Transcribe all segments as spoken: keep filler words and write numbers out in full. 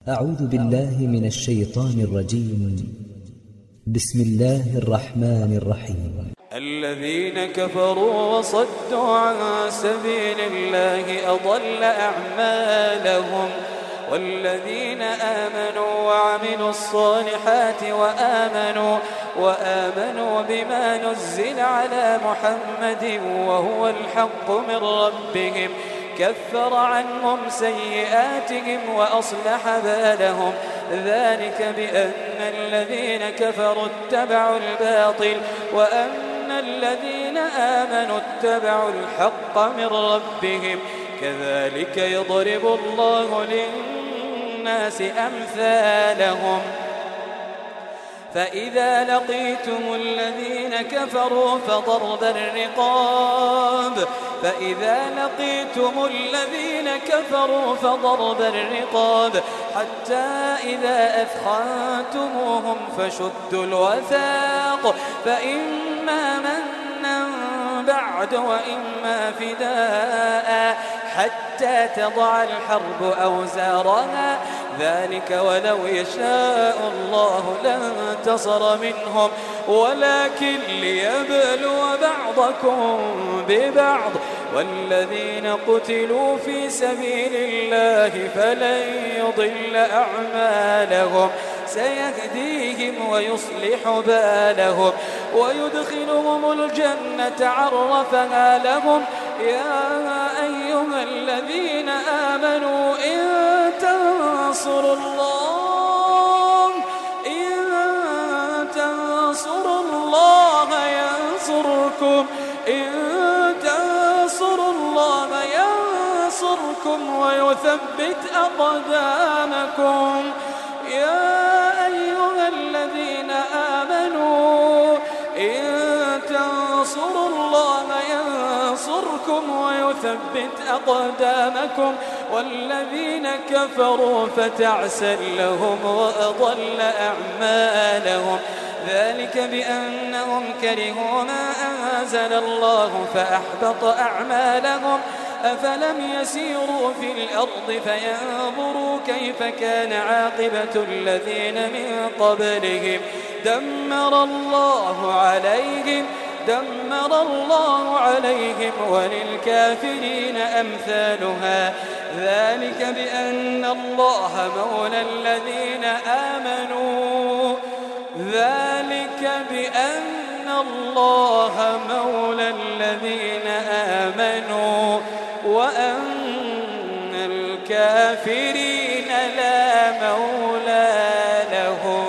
أعوذ بالله من الشيطان الرجيم. بسم الله الرحمن الرحيم. الذين كفروا وصدوا عن سبيل الله أضل أعمالهم والذين آمنوا وعملوا الصالحات وآمنوا وآمنوا بما نزل على محمد وهو الحق من ربهم كفر عنهم سيئاتهم وأصلح بالهم ذلك بأن الذين كفروا اتبعوا الباطل وأن الذين آمنوا اتبعوا الحق من ربهم كذلك يضرب الله للناس أمثالهم فإذا لقيتم الذين كفروا فضرب الرقاب فإذا لقيتم الذين كفروا فضرب الرقاب حتى إذا أثخنتموهم فشدوا الوثاق فإما منا بعد وإما فداء حتى تضع الحرب أوزارها ذلك ولو يشاء الله لانتصر منهم ولكن ليبلو بعضكم ببعض والذين قتلوا في سبيل الله فلن يضل أعمالهم سيهديهم ويصلح بالهم ويدخلهم الجنة عرفها لهم يا أيها الذين آمنوا إن تنصروا الله إن تنصروا الله ينصركم إن تنصروا الله ينصركم ويثبت أقدامكم يا أيها الذين آمنوا إن تنصروا الله ينصركم ويثبت أقدامكم والذين كفروا فتعسا لهم وأضل أعمالهم ذلك بأنهم كرهوا ما أنزل الله فأحبط أعمالهم أفلم يسيروا في الأرض فينظروا كيف كان عاقبة الذين من قبلهم دمر الله عليهم دمر الله عليهم وللكافرين أمثالها ذلك بأن الله مولى الذين آمنوا ذلك بأن الله مولى الذين آمنوا وأن الكافرين لا مولى لهم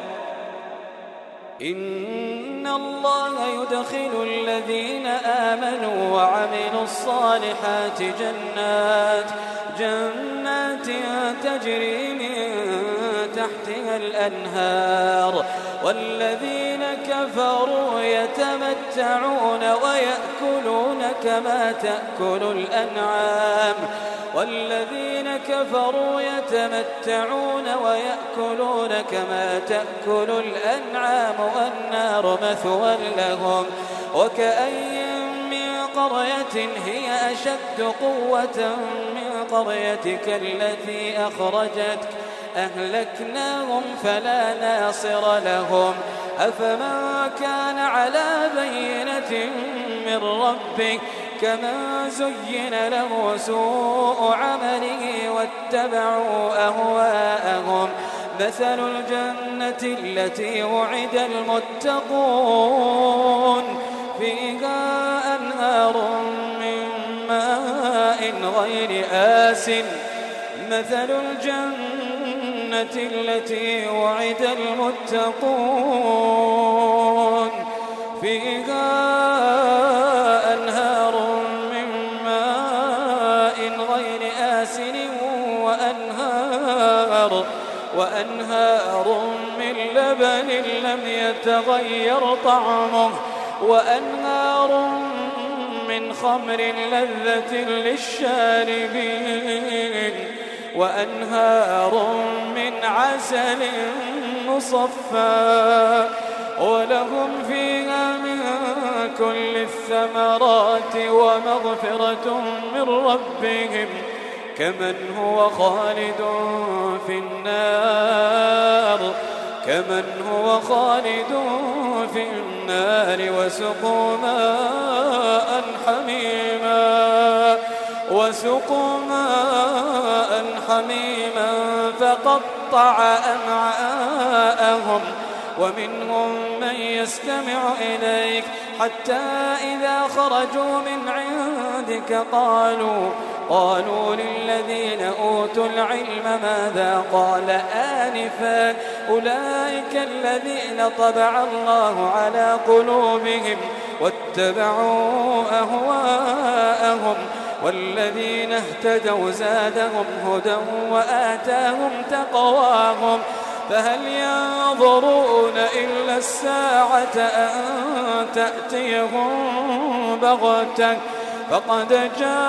إن الله يدخل الذين آمنوا وعملوا الصالحات جنات جنات تجري من تحتها الأنهار والذين كفروا يتمتعون ويأكلون كما تأكل الأنعام والذين كفروا يتمتعون ويأكلون كما تأكل الأنعام والنار مثوى لهم وكأي من قرية هي أشد قوة من قريتك التي أخرجتك أهلكناهم فلا ناصر لهم أفمن كان على بينة من ربك كمن زين له سوء عمله واتبعوا أهواءهم مثل الجنة التي وعد المتقون فيها أنهار من ماء غير آسٍ مثل الجنة التي وعد المتقون فيها أنهار من ماء غير آسن وأنهار, وأنهار من لبن لم يتغير طعمه وأنهار من خمر لذة للشاربين وأنهار من عسل مصفى ولهم فيها من كل الثمرات ومغفرة من ربهم كمن هو خالد في النار كمن هو خالد في النار وسقوا ماء حميما وسقوا ماء حميما فقطع أمعاءهم ومنهم من يستمع إليك حتى إذا خرجوا من عندك قالوا قالوا للذين أوتوا العلم ماذا قال آنفا أولئك الذين طبع الله على قلوبهم واتبعوا أهواءهم والذين اهتدوا زادهم هدى وآتاهم تقواهم فهل ينظرون إلا الساعة أن تأتيهم بغتة فقد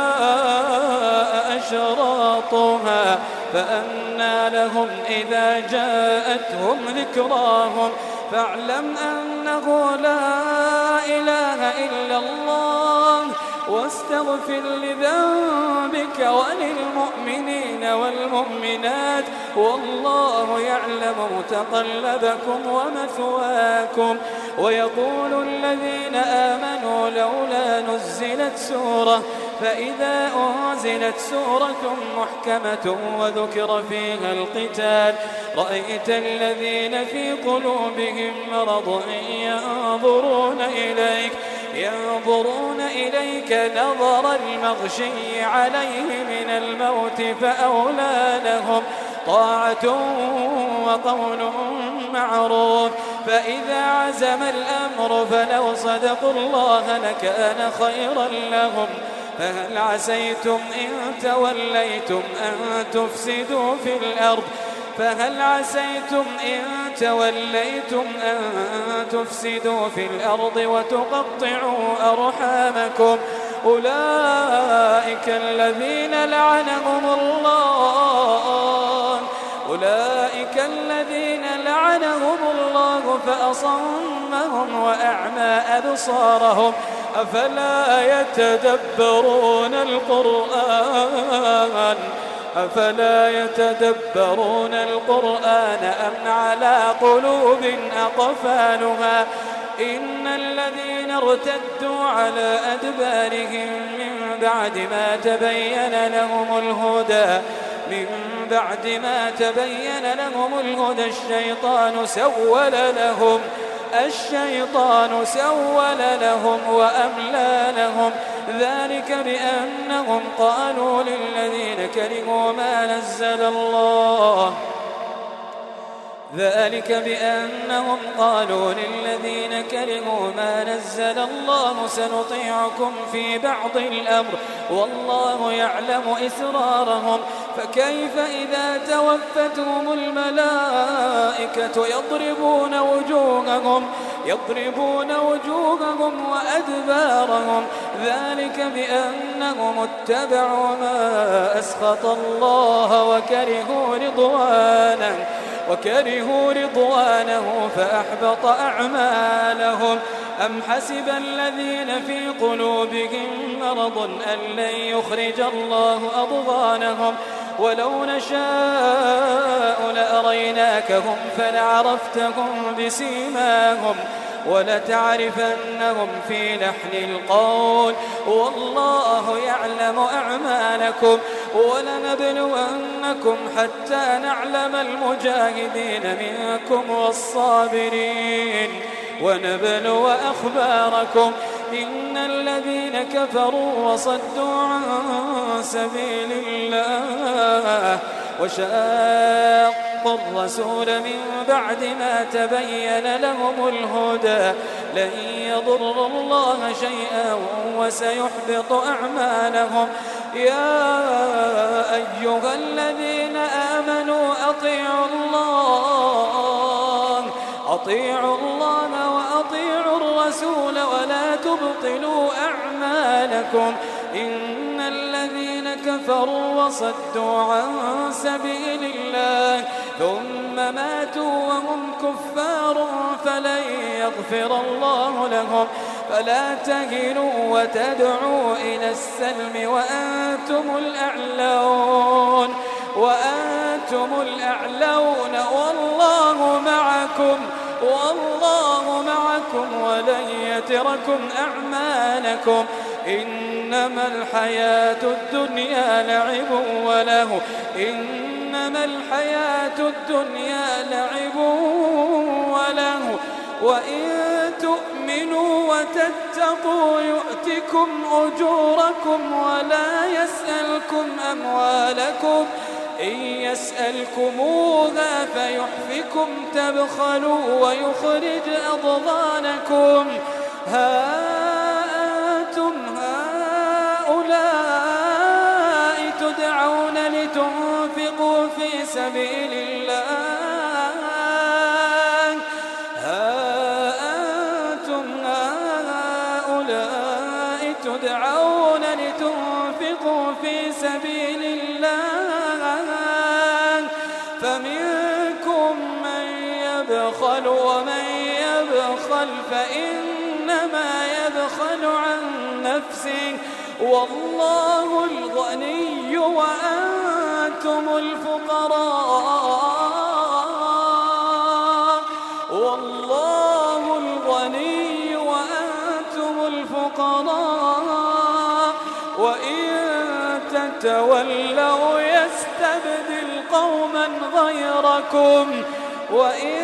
جاء أشراطها فأنى لهم إذا جاءتهم ذكراهم فاعلم أنه لا إله إلا الله واستغفر لذنبك وللمؤمنين والمؤمنات والله يعلم متقلبكم ومثواكم ويقول الذين آمنوا لولا نزلت سورة فإذا أنزلت سورة محكمة وذكر فيها القتال رأيت الذين في قلوبهم مرض ينظرون إليك ينظرون إليك نظر المغشي عليه من الموت فأولى لهم طاعة وقول معروف فإذا عزم الأمر فلو صدقوا الله لكان خيرا لهم فهل عسيتم إن توليتم أن تفسدوا في الأرض فهل عسيتم إن توليتم أن تفسدوا في الأرض وتقطعوا أرحامكم أولئك الذين لعنهم الله أولئك الذين لعنهم الله فأصمهم وأعمى أبصارهم أفلا يتدبرون القرآن أفلا يتدبرون القرآن أم على قلوب أقفالها إن الذين ارتدوا على أدبارهم من بعد ما تبين لهم الهدى من بعد ما تبين لهم الهدى الشيطان سول لهم الشيطان سول لهم وأملى لهم ذلك بأنهم قالوا للذين كرهوا ما نزل الله ذلك بأنهم قالوا للذين كرهوا ما نزل الله سنطيعكم في بعض الأمر والله يعلم إسرارهم فكيف إذا توفتهم الملائكة يضربون وجوههم يضربون وجوههم وأدبارهم ذلك بأنهم اتبعوا ما أسخط الله وكرهوا رضوانه وكرهوا رضوانه فأحبط أعمالهم أم حسب الذين في قلوبهم مرض أن لن يخرج الله أضغانهم ولو نشاء لأريناكهم فلعرفتهم بسيماهم ولتعرفنهم في لحن القول والله يعلم أعمالكم ولنبلونكم حتى نعلم المجاهدين منكم والصابرين ونبلو أخباركم إن الذين كفروا وصدوا عن سبيل الله وشاقوا الرسول من بعد ما تبين لهم الهدى لن يضروا الله شيئا وسيحبط أعمالهم يا أيها الذين آمنوا أطيعوا الله أطيعوا الله وأطيعوا الرسول ولا تبطلوا أعمالكم إن الذين كفروا وصدوا عن سبيل الله ثم ماتوا وهم كفار فلن يغفر الله لهم فلا تهنوا وتدعوا إلى السلم وأنتم الأعلون وأنتم الأعلون والله معكم والله معكم ولن يتركم أعمالكم إنما الحياة الدنيا لعب وله إنما الحياة الدنيا لعب وله وإن تؤمنوا وتتقوا يؤتكم أجوركم ولا يسألكم أموالكم إن يسألكموها فيحفكم تبخلوا ويخرج أضغانكم ها أنتم هؤلاء تدعون لتنفقوا في سبيل الله ها أنتم هؤلاء تدعون لتنفقوا في سبيل الله فمنكم من يبخل ومن يبخل فإنما يبخل عن نفسه والله الغني وأنتم الفقراء والله الغني وأنتم الفقراء وإن تتولوا يستبدل قوما غيركم وإن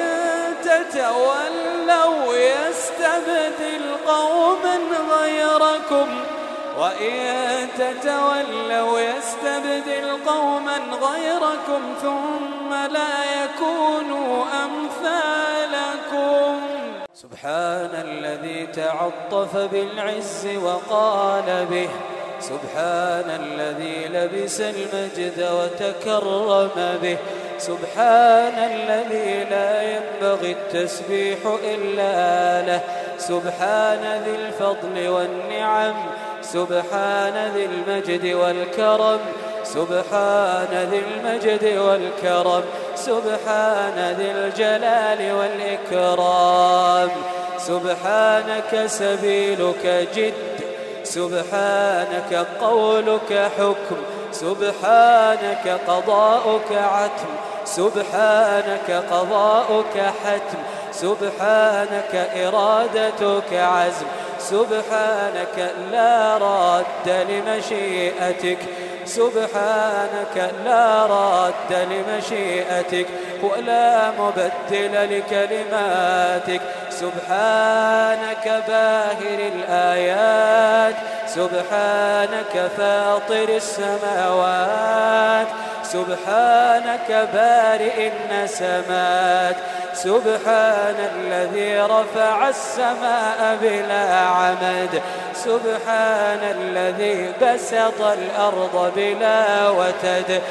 تتولوا يستبدل قوما غيركم وإن تتولوا يستبدل قوما غيركم ثم لا يكونوا أمثالكم سبحان الذي تعطف بالعز وقال به سبحان الذي لبس المجد وتكرم به سبحان الذي لا ينبغي التسبيح إلا له سبحان ذي الفضل والنعم سبحان ذي المجد والكرم سبحان ذي المجد والكرم سبحان ذي الجلال والإكرام سبحانك سبيلك جد سبحانك قولك حكم سبحانك قضاؤك عتم سبحانك قضاؤك حتم سبحانك إرادتك عزم سبحانك لا راد لمشيئتك سبحانك لا راد لمشيئتك ولا مبدل لكلماتك سبحانك باهر الآيات سبحانك فاطر السماوات سبحانك بارئ النسمات سبحان الذي رفع السماء بلا عمد سبحان الذي بسط الأرض بلا وتد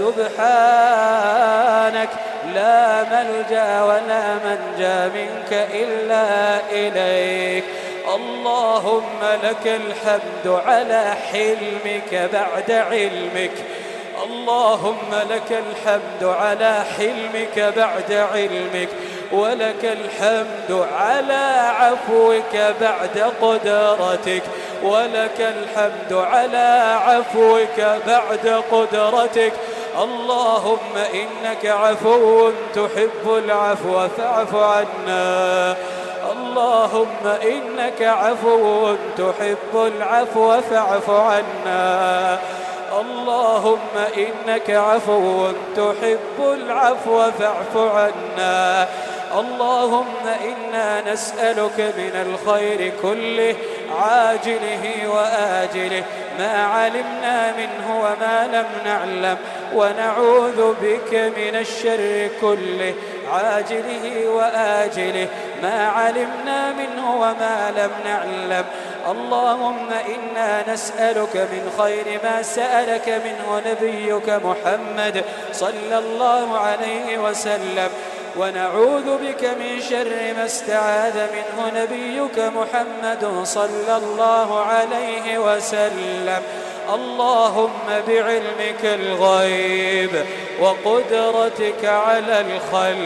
سبحانك لا ملجأ ولا منجا منك إلا إليك اللهم لك الحمد على حلمك بعد علمك اللهم لك الحمد على حلمك بعد علمك ولك الحمد على عفوك بعد قدرتك ولك الحمد على عفوك بعد قدرتك اللهم إنك عفو تحب العفو فاعف عنا اللهم إنك عفو تحب العفو فاعف عنا اللهم إنك عفو تحب العفو فاعف عنا اللهم إنا نسألك من الخير كله عاجله وآجله ما علمنا منه وما لم نعلم ونعوذ بك من الشر كله عاجله وآجله ما علمنا منه وما لم نعلم اللهم إنا نسألك من خير ما سألك منه نبيك محمد صلى الله عليه وسلم ونعوذ بك من شر ما استعاذ منه نبيك محمد صلى الله عليه وسلم اللهم بعلمك الغيب وقدرتك على الخلق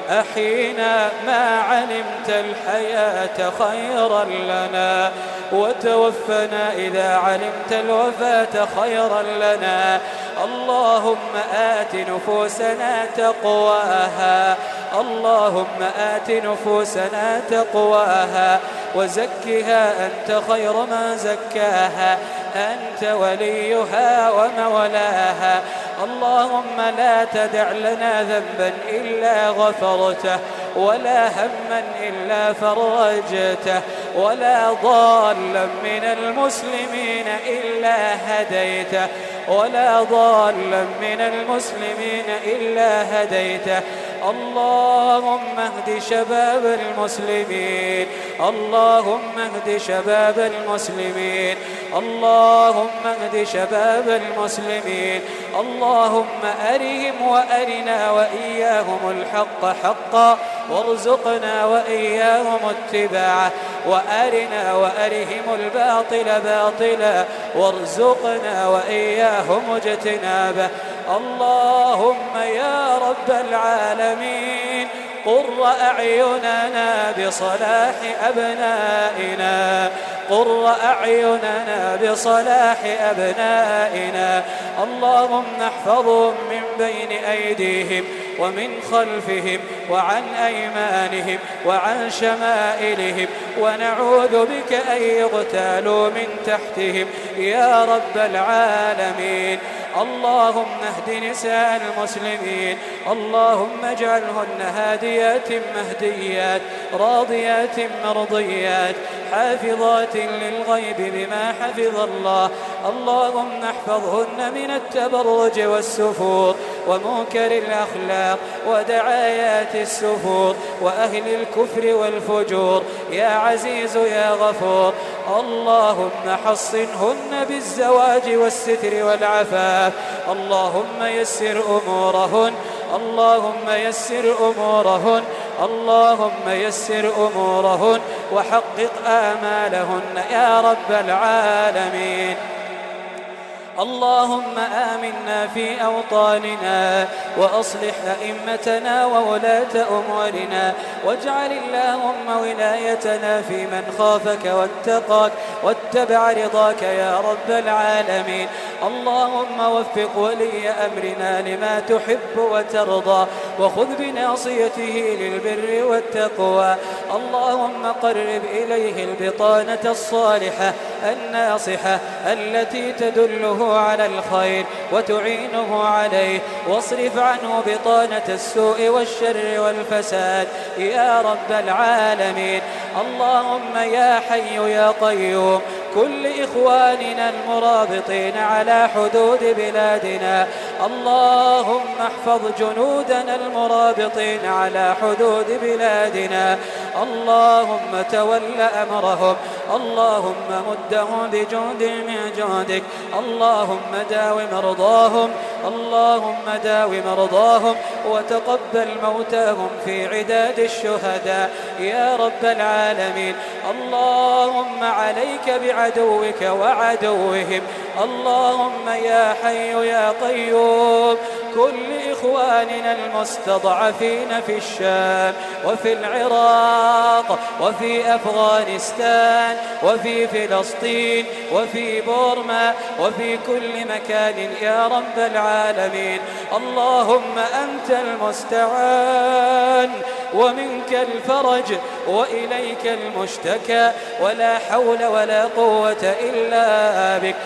أحينا ما علمت الحياة خيرا لنا، وتوفنا إذا علمت الوفاة خيرا لنا. اللهم آت نفوسنا تقواها، اللهم آت نفوسنا تقواها وزكها أنت خير من زكاها، أنت وليها ومولاها. اللهم لا تدع لنا ذنبا إلا غفرته، ولا هما إلا فرجته، ولا ضالا من المسلمين إلا هديته، ولا ضالا من المسلمين إلا هديته. اللهم اهد شباب المسلمين، اللهم اهد شباب المسلمين، اللهم اهد شباب المسلمين. اللهم أرهم وأرنا وإياهم الحق حقا، وارزقنا وإياهم اتباعه، وأرنا وأرهم الباطل باطلا، وارزقنا وإياهم اجتنابه. اللهم يا رب العالمين قر أعيننا بصلاح أبنائنا، قر أعيننا بصلاح أبنائنا. اللهم احفظهم من بين أيديهم ومن خلفهم وعن أيمانهم وعن شمائلهم، ونعوذ بك أن يغتالوا من تحتهم يا رب العالمين. اللهم اهد نساء المسلمين، اللهم اجعلهن هاديات مهديات راضيات مرضيات حافظات للغيب بما حفظ الله. اللهم احفظهن من التبرج والسفور ومنكر الأخلاق ودعايات السفور وأهل الكفر والفجور يا عزيز يا غفور. اللهم حصنهن بالزواج والستر والعفاف. اللهم يسر أمورهن، اللهم يسر أمورهن، اللهم يسر أمورهن وحقق آمالهن يا رب العالمين. اللهم آمنا في أوطاننا، وأصلح أئمتنا وولاة أمورنا، واجعل اللهم ولايتنا في من خافك واتقاك واتبع رضاك يا رب العالمين. اللهم وفق ولي أمرنا لما تحب وترضى، وخذ بناصيته للبر والتقوى. اللهم قرب إليه البطانة الصالحة الناصحة التي تدله على الخير وتعينه عليه، واصرف عنه بطانة السوء والشر والفساد يا رب العالمين. اللهم يا حي يا قيوم كل إخواننا المرابطين على حدود بلادنا، اللهم احفظ جنودنا المرابطين على حدود بلادنا. اللهم تول أمرهم، اللهم مدهم بجند من جندك. اللهم داو مرضاهم، اللهم داو مرضاهم وتقبل موتاهم في عداد الشهداء يا رب العالمين. اللهم عليك بعدوك وعدوهم. اللهم يا حي يا قيوم كل إخواننا المستضعفين في الشام وفي العراق وفي أفغانستان وفي فلسطين وفي بورما وفي كل مكان يا رب العالمين. اللهم أنت المستعان ومنك الفرج وإليك المشتكى، ولا حول ولا قوة إلا بك.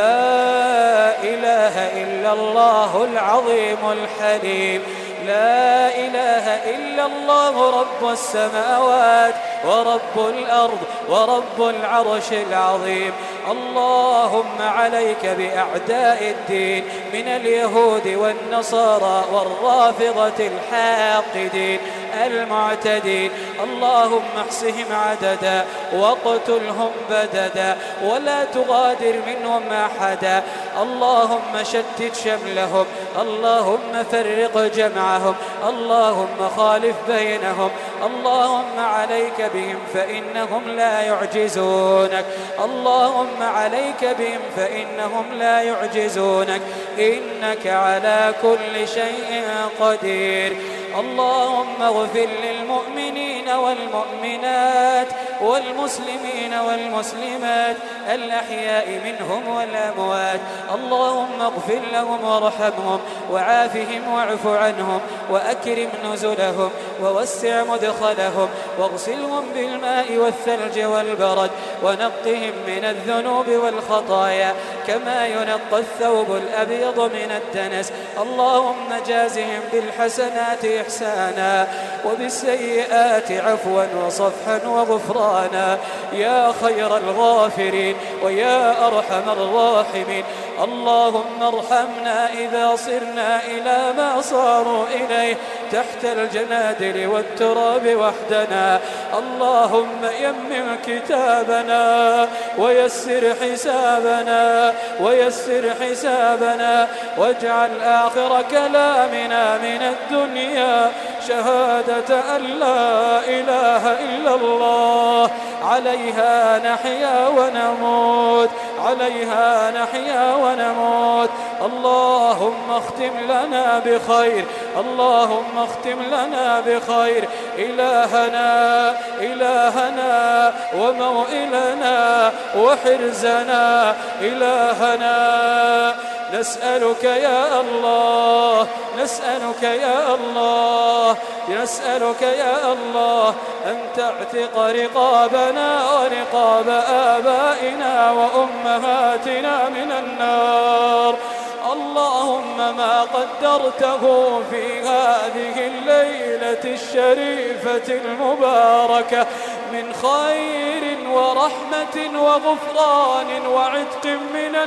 لا إله إلا الله العظيم الحليم، لا إله إلا الله رب السماوات ورب الأرض ورب العرش العظيم. اللهم عليك بأعداء الدين من اليهود والنصارى والرافضة الحاقدين المعتدين. اللهم احصهم عددا واقتلهم بددا ولا تغادر منهم أحدا. اللهم شتت شملهم، اللهم فرق جمعهم، اللهم خالف بينهم. اللهم عليك بهم فإنهم لا يعجزونك، اللهم عليك بهم فإنهم لا يعجزونك، إنك على كل شيء قدير. اللهم اغفر للمؤمنين والمؤمنات والمسلمين والمسلمات الأحياء منهم والأموات. اللهم اغفر لهم وارحمهم وعافهم واعف عنهم وأكرم نزلهم ووسع مدخلهم واغسلهم بالماء والثلج والبرد ونقهم من الذنوب والخطايا كما ينقى الثوب الأبيض من الدنس. اللهم جازهم بالحسنات إحسانا وبالسيئات عفوا وصفحا وغفرانا يا خير الغافرين ويا أرحم الراحمين. اللهم ارحمنا إذا صرنا إلى ما صاروا إليه تحت الجنادل والتراب وحدنا. اللهم يمم كتابنا ويسر حسابنا ويسر حسابنا واجعل آخر كلامنا من الدنيا شهادة أن لا إله إلا الله. عليها نحيا ونموت عليها نحيا ونموت. اللهم اختم لنا بخير اللهم اختم لنا بخير. إلهنا إلهنا وموئلنا وحرزنا إلهنا نسألك يا الله نسألك يا الله نسألك يا الله أن تعتق رقابنا ورقاب آبائنا وأمهاتنا من النار. اللهم ما قدرته في هذه الليلة الشريفة المباركة من خير ورحمة وغفران وعتق من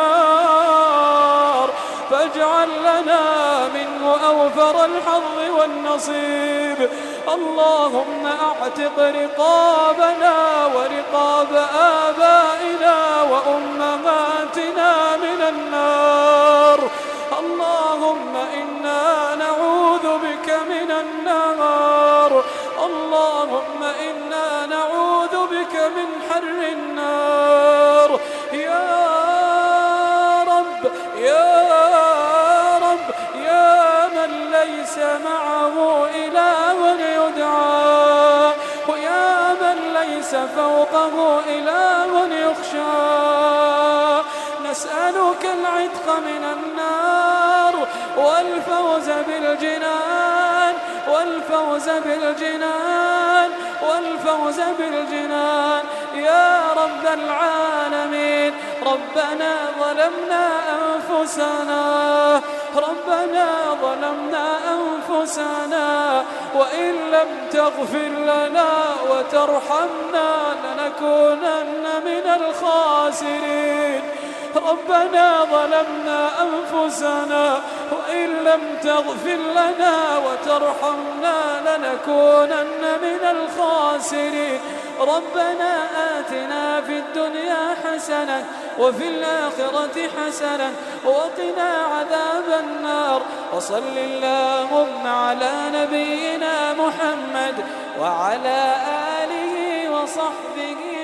النار فاجعل لنا منه أوفر الحظ والنصيب. اللهم اعتق رقابنا ورقاب آبائنا وأمهاتنا من النار. اللهم إنا نعوذ بك من النار اللهم إنا نعوذ بك من حر النار. يا رب يا رب يا من ليس معه إله يدعى ويا من ليس فوقه إله يخشى نسألك العتق من النار والفوز بالجنان والفوز بالجنان والفوز بالجنان يا رب العالمين. ربنا ظلمنا أنفسنا ربنا ظلمنا أنفسنا وإن لم تغفر لنا وترحمنا لنكونن من الخاسرين. ربنا ظلمنا أنفسنا وإن لم تغفر لنا وترحمنا لنكونن من الخاسرين. ربنا آتنا في الدنيا حسنة وفي الآخرة حسنة وقنا عذاب النار. وصل اللهم على نبينا محمد وعلى آله وصحبه